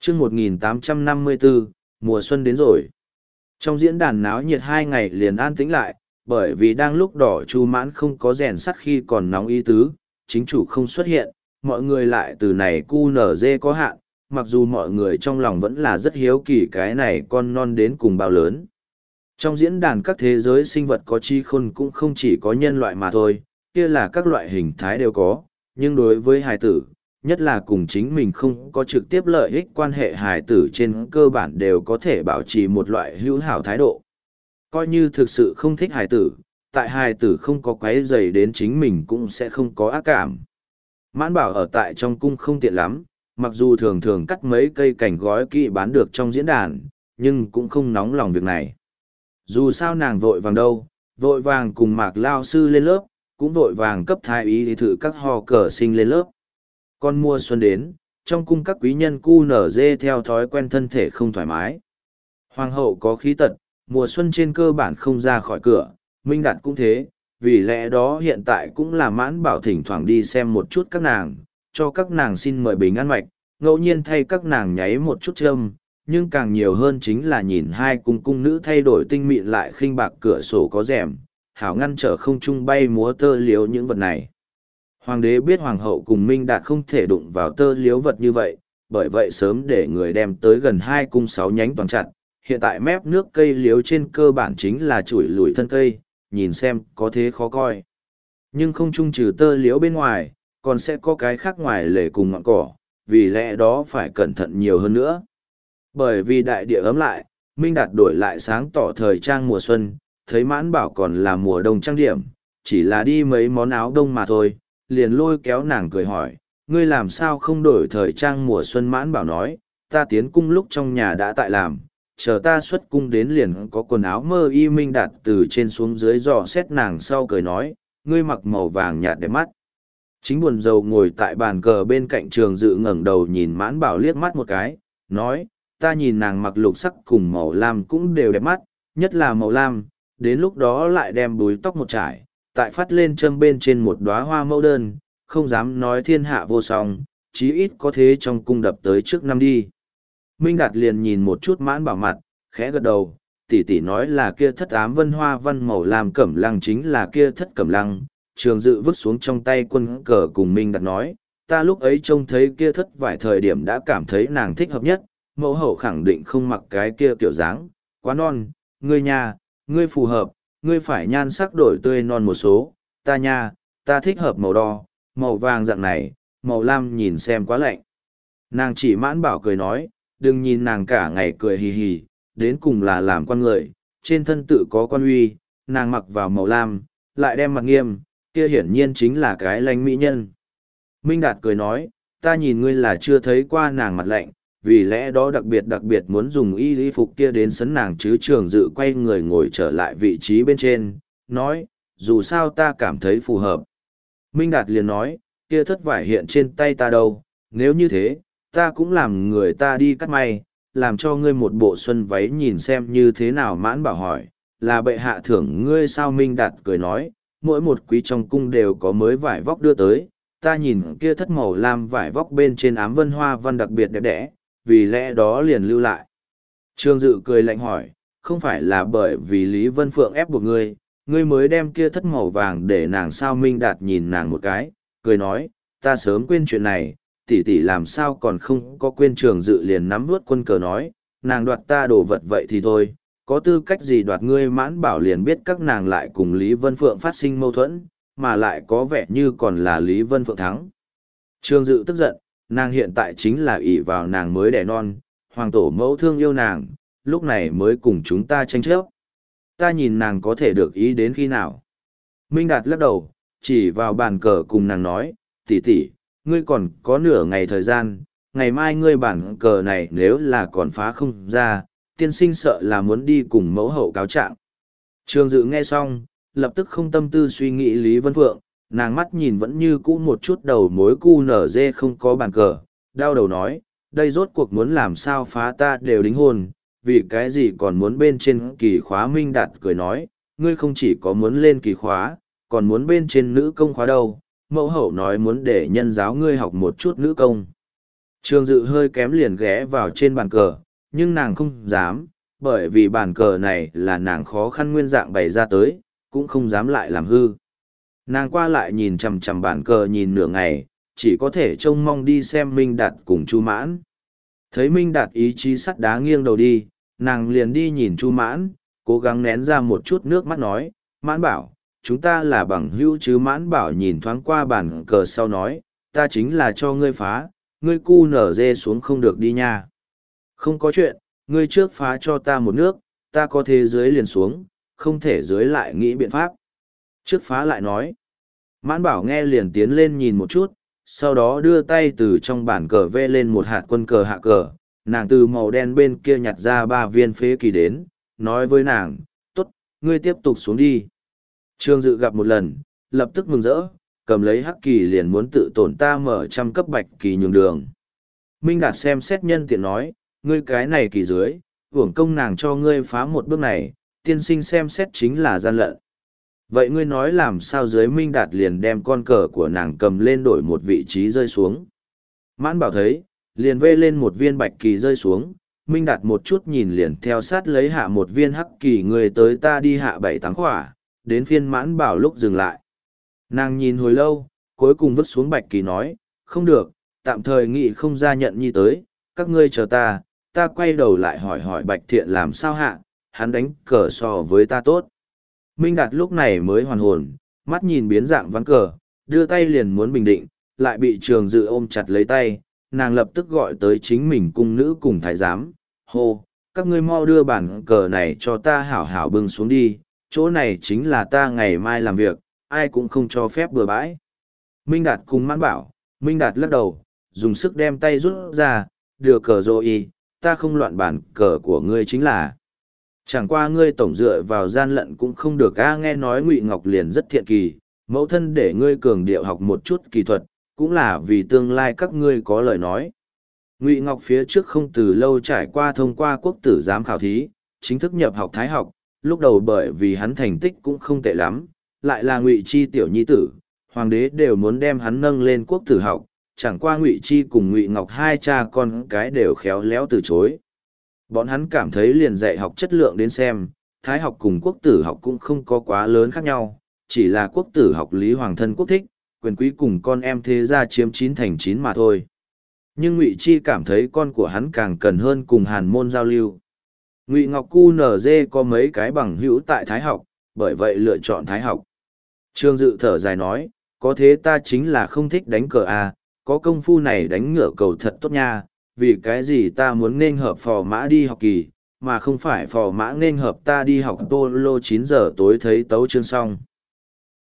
chương 1854, mùa xuân đến rồi. Trong diễn đàn náo nhiệt 2 ngày liền an tĩnh lại, bởi vì đang lúc đỏ chu mãn không có rèn sắt khi còn nóng ý tứ, chính chủ không xuất hiện, mọi người lại từ này cu nở dê có hạn, mặc dù mọi người trong lòng vẫn là rất hiếu kỳ cái này con non đến cùng bao lớn. Trong diễn đàn các thế giới sinh vật có chi khôn cũng không chỉ có nhân loại mà thôi, kia là các loại hình thái đều có, nhưng đối với hài tử, nhất là cùng chính mình không có trực tiếp lợi ích quan hệ hài tử trên cơ bản đều có thể bảo trì một loại hữu hảo thái độ. Coi như thực sự không thích hài tử, tại hài tử không có quấy rầy đến chính mình cũng sẽ không có ác cảm. Mãn bảo ở tại trong cung không tiện lắm, mặc dù thường thường cắt mấy cây cảnh gói kỹ bán được trong diễn đàn, nhưng cũng không nóng lòng việc này. Dù sao nàng vội vàng đâu, vội vàng cùng Mạc Lao sư lên lớp, cũng vội vàng cấp thái ý thì thử các ho cờ sinh lên lớp. Con mùa xuân đến, trong cung các quý nhân cu nở dê theo thói quen thân thể không thoải mái. Hoàng hậu có khí tật, mùa xuân trên cơ bản không ra khỏi cửa, Minh Đạt cũng thế, vì lẽ đó hiện tại cũng là Mãn Bảo thỉnh thoảng đi xem một chút các nàng, cho các nàng xin mời bình an mạch, ngẫu nhiên thay các nàng nháy một chút châm, nhưng càng nhiều hơn chính là nhìn hai cung nữ thay đổi tinh mịn lại khinh bạc cửa sổ có rèm, hảo ngăn trở không trung bay múa tơ liếu những vật này. Hoàng đế biết hoàng hậu cùng Minh Đạt không thể đụng vào tơ liếu vật như vậy, bởi vậy sớm để người đem tới gần 2 cung 6 nhánh toàn chặt, hiện tại mép nước cây liếu trên cơ bản chính là chuỗi lùi thân cây, nhìn xem có thế khó coi. Nhưng không chung trừ tơ liếu bên ngoài, còn sẽ có cái khác ngoài lề cùng ngọn cỏ, vì lẽ đó phải cẩn thận nhiều hơn nữa. Bởi vì đại địa ấm lại, Minh Đạt đổi lại sáng tỏ thời trang mùa xuân, thấy Mãn Bảo còn là mùa đông trang điểm, chỉ là đi mấy món áo đông mà thôi, liền lôi kéo nàng cười hỏi, ngươi làm sao không đổi thời trang mùa xuân? Mãn Bảo nói, ta tiến cung lúc trong nhà đã tại làm, chờ ta xuất cung đến liền có quần áo mơ y. Minh Đạt từ trên xuống dưới dò xét nàng sau cười nói, ngươi mặc màu vàng nhạt đẹp mắt. Chính buồn rầu ngồi tại bàn cờ bên cạnh Trường Dự ngẩng đầu nhìn Mãn Bảo liếc mắt một cái, nói, ta nhìn nàng mặc lục sắc cùng màu lam cũng đều đẹp mắt, nhất là màu lam, đến lúc đó lại đem búi tóc một trải, tại phát lên châm bên trên một đóa hoa mẫu đơn, không dám nói thiên hạ vô song, chí ít có thế trong cung đập tới trước năm đi. Minh Đạt liền nhìn một chút Mãn Bảo mặt, khẽ gật đầu, tỷ tỷ nói là kia thất ám vân hoa văn màu lam cẩm lăng chính là kia thất cẩm lăng. Trường Dự vứt xuống trong tay quân cờ cùng Minh Đạt nói, ta lúc ấy trông thấy kia thất vài thời điểm đã cảm thấy nàng thích hợp nhất, mẫu hậu khẳng định không mặc cái kia kiểu dáng, quá non, ngươi nha, ngươi phù hợp, ngươi phải nhan sắc đổi tươi non một số, ta nha, ta thích hợp màu đỏ, màu vàng dạng này, màu lam nhìn xem quá lạnh. Nàng chỉ Mãn Bảo cười nói, đừng nhìn nàng cả ngày cười hì hì, đến cùng là làm con người, trên thân tự có quan uy, nàng mặc vào màu lam, lại đem mặt nghiêm, kia hiển nhiên chính là cái lãnh mỹ nhân. Minh Đạt cười nói, ta nhìn ngươi là chưa thấy qua nàng mặt lạnh, vì lẽ đó đặc biệt muốn dùng y phục kia đến sấn nàng chứ. Trường Dự quay người ngồi trở lại vị trí bên trên, nói, dù sao ta cảm thấy phù hợp. Minh Đạt liền nói, kia thất vải hiện trên tay ta đâu, nếu như thế, ta cũng làm người ta đi cắt may, làm cho ngươi một bộ xuân váy nhìn xem như thế nào. Mãn Bảo hỏi, là bệ hạ thưởng ngươi sao? Minh Đạt cười nói, mỗi một quý trong cung đều có mới vải vóc đưa tới, ta nhìn kia thất màu lam vải vóc bên trên ám vân hoa văn đặc biệt đẹp đẽ, vì lẽ đó liền lưu lại. Trương Dự cười lạnh hỏi, không phải là bởi vì Lý Vân Phượng ép buộc ngươi, ngươi mới đem kia thất màu vàng để nàng sao? Minh Đạt nhìn nàng một cái, cười nói, ta sớm quên chuyện này, tỷ tỷ làm sao còn không có quên? Trường Dự liền nắm vuốt quân cờ nói, nàng đoạt ta đồ vật vậy thì thôi, có tư cách gì đoạt ngươi? Mãn Bảo liền biết các nàng lại cùng Lý Vân Phượng phát sinh mâu thuẫn, mà lại có vẻ như còn là Lý Vân Phượng thắng. Trường Dự tức giận, nàng hiện tại chính là ỷ vào nàng mới đẻ non, hoàng tổ mẫu thương yêu nàng, lúc này mới cùng chúng ta tranh chấp. Ta nhìn nàng có thể được ý đến khi nào? Minh Đạt lắc đầu, chỉ vào bàn cờ cùng nàng nói, tỷ tỷ, ngươi còn có nửa ngày thời gian, ngày mai ngươi bản cờ này nếu là còn phá không ra, tiên sinh sợ là muốn đi cùng mẫu hậu cáo trạng. Trường Dự nghe xong, lập tức không tâm tư suy nghĩ Lý Vân Phượng, nàng mắt nhìn vẫn như cũ một chút đầu mối cu nở dê không có bàn cờ, đau đầu nói, đây rốt cuộc muốn làm sao phá? Ta đều đính hôn, vì cái gì còn muốn bên trên kỳ khóa? Minh Đạt cười nói, ngươi không chỉ có muốn lên kỳ khóa, còn muốn bên trên nữ công khóa đâu, mẫu hậu nói muốn để nhân giáo ngươi học một chút nữ công. Trương Dự hơi kém liền ghé vào trên bàn cờ, nhưng nàng không dám, bởi vì bàn cờ này là nàng khó khăn nguyên dạng bày ra tới, cũng không dám lại làm hư. Nàng qua lại nhìn chằm chằm bàn cờ nhìn nửa ngày, chỉ có thể trông mong đi xem Minh Đạt cùng Chu Mãn. Thấy Minh Đạt ý chí sắt đá nghiêng đầu đi, nàng liền đi nhìn Chu Mãn, cố gắng nén ra một chút nước mắt nói, Mãn bảo, chúng ta là bằng hữu chứ. Mãn bảo nhìn thoáng qua bàn cờ sau nói, ta chính là cho ngươi phá, ngươi cu nở dê xuống không được đi nha. Không có chuyện, ngươi trước phá cho ta một nước, ta có thế dưới liền xuống, không thể dưới lại nghĩ biện pháp. Trước phá lại nói. Mãn bảo nghe liền tiến lên nhìn một chút, sau đó đưa tay từ trong bản cờ vê lên một hạt quân cờ hạ cờ, nàng từ màu đen bên kia nhặt ra 3 viên phế kỳ đến, nói với nàng, tốt, ngươi tiếp tục xuống đi. Trương Dự gặp một lần, lập tức mừng rỡ, cầm lấy hắc kỳ liền muốn tự tổn ta mở 100 cấp bạch kỳ nhường đường. Minh Đạt xem xét nhân tiện nói, ngươi cái này kỳ dưới, hưởng công nàng cho ngươi phá một bước này, tiên sinh xem xét chính là gian lận. Vậy ngươi nói làm sao dưới? Minh Đạt liền đem con cờ của nàng cầm lên đổi một vị trí rơi xuống. Mãn bảo thấy, liền vê lên một viên bạch kỳ rơi xuống, Minh Đạt một chút nhìn liền theo sát lấy hạ một viên hắc kỳ, người tới ta đi hạ 7-8 khỏa, đến phiên Mãn bảo lúc dừng lại. Nàng nhìn hồi lâu, cuối cùng vứt xuống bạch kỳ nói, không được, tạm thời nghị không ra nhận nhi tới, các ngươi chờ ta quay đầu lại hỏi hỏi Bạch Thiện làm sao hạ, hắn đánh cờ so với ta tốt. Minh Đạt lúc này mới hoàn hồn, mắt nhìn biến dạng ván cờ, đưa tay liền muốn bình định, lại bị Trường Dự ôm chặt lấy tay, nàng lập tức gọi tới chính mình cung nữ cùng thái giám, hô, các ngươi mau đưa bản cờ này cho ta hảo hảo bưng xuống đi, chỗ này chính là ta ngày mai làm việc, ai cũng không cho phép bừa bãi. Minh Đạt cùng Mãn bảo, Minh Đạt lắc đầu, dùng sức đem tay rút ra, đưa cờ rồi, ta không loạn bản cờ của ngươi chính là. Chẳng qua ngươi tổng dựa vào gian lận cũng không được. Nghe nói Ngụy Ngọc liền rất thiện kỳ, mẫu thân để ngươi cường điệu học một chút kỳ thuật, cũng là vì tương lai các ngươi có lời nói. Ngụy Ngọc phía trước không từ lâu trải qua thông qua quốc tử giám khảo thí, chính thức nhập học Thái học, lúc đầu bởi vì hắn thành tích cũng không tệ lắm, lại là Ngụy Chi tiểu nhi tử, hoàng đế đều muốn đem hắn nâng lên quốc tử học, chẳng qua Ngụy Chi cùng Ngụy Ngọc hai cha con cái đều khéo léo từ chối. Bọn hắn cảm thấy liền dạy học chất lượng đến xem, Thái học cùng quốc tử học cũng không có quá lớn khác nhau, chỉ là quốc tử học Lý Hoàng thân quốc thích, quyền quý cùng con em thế gia chiếm 9/9 mà thôi. Nhưng Ngụy Chi cảm thấy con của hắn càng cần hơn cùng hàn môn giao lưu. Ngụy Ngọc QNZ có mấy cái bằng hữu tại Thái học, bởi vậy lựa chọn Thái học. Trương Dự thở dài nói, có thế ta chính là không thích đánh cờ à, có công phu này đánh ngựa cầu thật tốt nha, vì cái gì ta muốn nên hợp phò mã đi học kỳ, mà không phải phò mã nên hợp ta đi học polo 9 giờ tối thấy tấu chương xong.